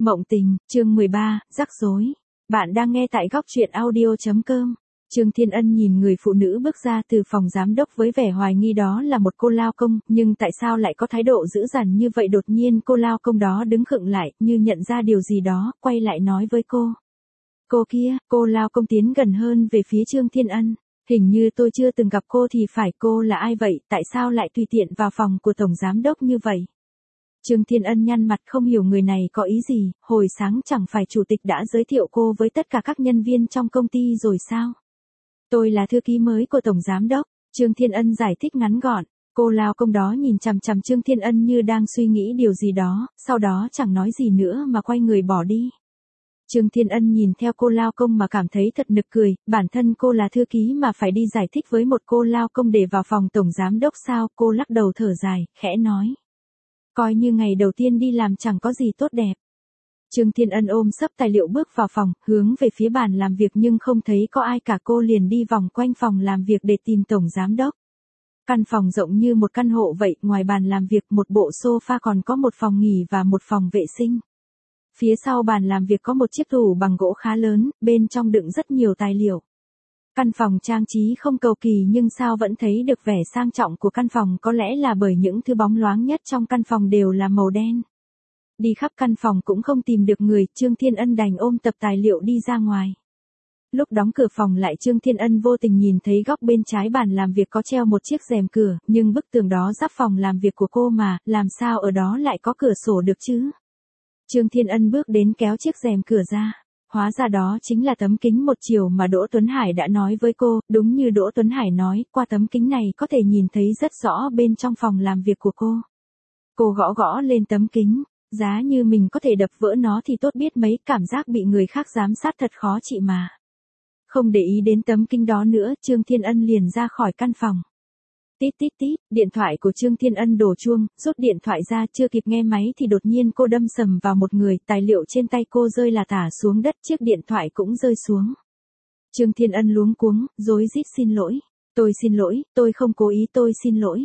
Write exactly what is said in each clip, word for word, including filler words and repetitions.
Mộng tình, chương mười ba, rắc rối. Bạn đang nghe tại góc truyện audio chấm com. Trương Thiên Ân nhìn người phụ nữ bước ra từ phòng giám đốc với vẻ hoài nghi đó là một cô lao công, nhưng tại sao lại có thái độ dữ dằn như vậy? Đột nhiên cô lao công đó đứng khựng lại, như nhận ra điều gì đó, quay lại nói với cô. Cô kia, cô lao công tiến gần hơn về phía Trương Thiên Ân. Hình như tôi chưa từng gặp cô thì phải, cô là ai vậy, tại sao lại tùy tiện vào phòng của tổng giám đốc như vậy? Trương Thiên Ân nhăn mặt không hiểu người này có ý gì, hồi sáng chẳng phải chủ tịch đã giới thiệu cô với tất cả các nhân viên trong công ty rồi sao? Tôi là thư ký mới của tổng giám đốc, Trương Thiên Ân giải thích ngắn gọn. Cô lao công đó nhìn chằm chằm Trương Thiên Ân như đang suy nghĩ điều gì đó, sau đó chẳng nói gì nữa mà quay người bỏ đi. Trương Thiên Ân nhìn theo cô lao công mà cảm thấy thật nực cười, bản thân cô là thư ký mà phải đi giải thích với một cô lao công để vào phòng tổng giám đốc sao? Cô lắc đầu thở dài, khẽ nói. Coi như ngày đầu tiên đi làm chẳng có gì tốt đẹp. Trương Thiên Ân ôm xấp tài liệu bước vào phòng, hướng về phía bàn làm việc nhưng không thấy có ai cả, cô liền đi vòng quanh phòng làm việc để tìm tổng giám đốc. Căn phòng rộng như một căn hộ vậy, ngoài bàn làm việc một bộ sofa còn có một phòng nghỉ và một phòng vệ sinh. Phía sau bàn làm việc có một chiếc tủ bằng gỗ khá lớn, bên trong đựng rất nhiều tài liệu. Căn phòng trang trí không cầu kỳ nhưng sao vẫn thấy được vẻ sang trọng của căn phòng, có lẽ là bởi những thứ bóng loáng nhất trong căn phòng đều là màu đen. Đi khắp căn phòng cũng không tìm được người, Trương Thiên Ân đành ôm tập tài liệu đi ra ngoài. Lúc đóng cửa phòng lại, Trương Thiên Ân vô tình nhìn thấy góc bên trái bàn làm việc có treo một chiếc rèm cửa, nhưng bức tường đó giáp phòng làm việc của cô mà, làm sao ở đó lại có cửa sổ được chứ? Trương Thiên Ân bước đến kéo chiếc rèm cửa ra. Hóa ra đó chính là tấm kính một chiều mà Đỗ Tuấn Hải đã nói với cô, đúng như Đỗ Tuấn Hải nói, qua tấm kính này có thể nhìn thấy rất rõ bên trong phòng làm việc của cô. Cô gõ gõ lên tấm kính, giá như mình có thể đập vỡ nó thì tốt biết mấy, cảm giác bị người khác giám sát thật khó chịu mà. Không để ý đến tấm kính đó nữa, Trương Thiên Ân liền ra khỏi căn phòng. Tít tít tít, điện thoại của Trương Thiên Ân đổ chuông, rút điện thoại ra, chưa kịp nghe máy thì đột nhiên cô đâm sầm vào một người, tài liệu trên tay cô rơi là tả xuống đất, chiếc điện thoại cũng rơi xuống. Trương Thiên Ân luống cuống, rối rít xin lỗi, tôi xin lỗi, tôi không cố ý, tôi xin lỗi.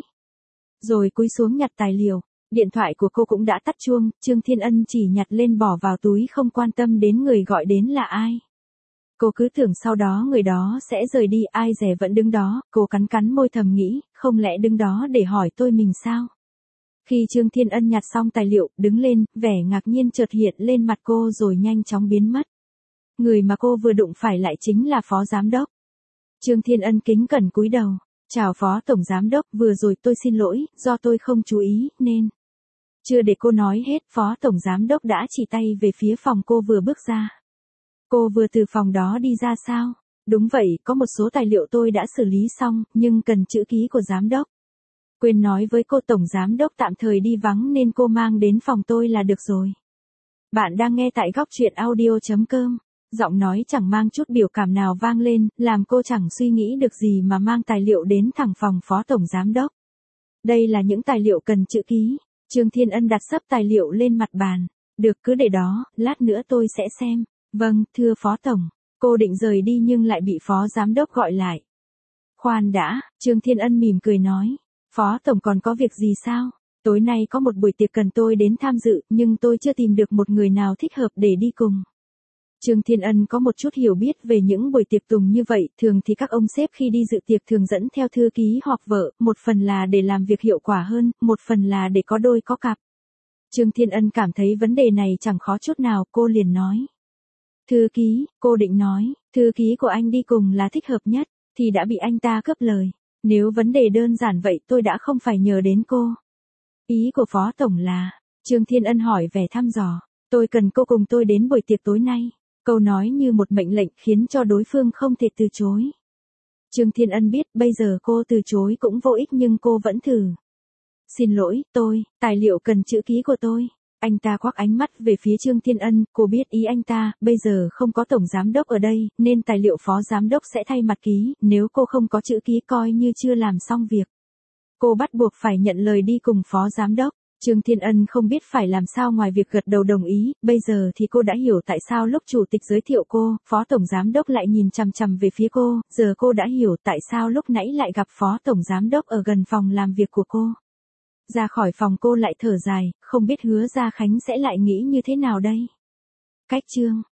Rồi cúi xuống nhặt tài liệu, điện thoại của cô cũng đã tắt chuông, Trương Thiên Ân chỉ nhặt lên bỏ vào túi không quan tâm đến người gọi đến là ai. Cô cứ tưởng sau đó người đó sẽ rời đi, ai dè vẫn đứng đó, cô cắn cắn môi thầm nghĩ, không lẽ đứng đó để hỏi tôi mình sao? Khi Trương Thiên Ân nhặt xong tài liệu, đứng lên, vẻ ngạc nhiên chợt hiện lên mặt cô rồi nhanh chóng biến mất. Người mà cô vừa đụng phải lại chính là phó giám đốc. Trương Thiên Ân kính cẩn cúi đầu, chào phó tổng giám đốc, vừa rồi tôi xin lỗi, do tôi không chú ý, nên... Chưa để cô nói hết, phó tổng giám đốc đã chỉ tay về phía phòng cô vừa bước ra. Cô vừa từ phòng đó đi ra sao? Đúng vậy, có một số tài liệu tôi đã xử lý xong, nhưng cần chữ ký của giám đốc. Quên nói với cô tổng giám đốc tạm thời đi vắng nên cô mang đến phòng tôi là được rồi. Bạn đang nghe tại góc truyện audio chấm com. Giọng nói chẳng mang chút biểu cảm nào vang lên, làm cô chẳng suy nghĩ được gì mà mang tài liệu đến thẳng phòng phó tổng giám đốc. Đây là những tài liệu cần chữ ký. Trương Thiên Ân đặt xấp tài liệu lên mặt bàn. Được, cứ để đó, lát nữa tôi sẽ xem. Vâng, thưa phó tổng. Cô định rời đi nhưng lại bị phó giám đốc gọi lại. Khoan đã, Trương Thiên Ân mỉm cười nói. Phó tổng còn có việc gì sao? Tối nay có một buổi tiệc cần tôi đến tham dự, nhưng tôi chưa tìm được một người nào thích hợp để đi cùng. Trương Thiên Ân có một chút hiểu biết về những buổi tiệc tùng như vậy, thường thì các ông sếp khi đi dự tiệc thường dẫn theo thư ký hoặc vợ, một phần là để làm việc hiệu quả hơn, một phần là để có đôi có cặp. Trương Thiên Ân cảm thấy vấn đề này chẳng khó chút nào, cô liền nói. Thư ký, cô định nói, thư ký của anh đi cùng là thích hợp nhất, thì đã bị anh ta cướp lời. Nếu vấn đề đơn giản vậy tôi đã không phải nhờ đến cô. Ý của phó tổng là, Trương Thiên Ân hỏi vẻ thăm dò, tôi cần cô cùng tôi đến buổi tiệc tối nay. Câu nói như một mệnh lệnh khiến cho đối phương không thể từ chối. Trương Thiên Ân biết bây giờ cô từ chối cũng vô ích nhưng cô vẫn thử. Xin lỗi, tôi, tài liệu cần chữ ký của tôi. Anh ta quắc ánh mắt về phía Trương Thiên Ân, cô biết ý anh ta, bây giờ không có tổng giám đốc ở đây, nên tài liệu phó giám đốc sẽ thay mặt ký, nếu cô không có chữ ký coi như chưa làm xong việc. Cô bắt buộc phải nhận lời đi cùng phó giám đốc. Trương Thiên Ân không biết phải làm sao ngoài việc gật đầu đồng ý, bây giờ thì cô đã hiểu tại sao lúc chủ tịch giới thiệu cô, phó tổng giám đốc lại nhìn chằm chằm về phía cô, giờ cô đã hiểu tại sao lúc nãy lại gặp phó tổng giám đốc ở gần phòng làm việc của cô. Ra khỏi phòng cô lại thở dài, không biết Hứa Gia Khánh sẽ lại nghĩ như thế nào đây. Cách chương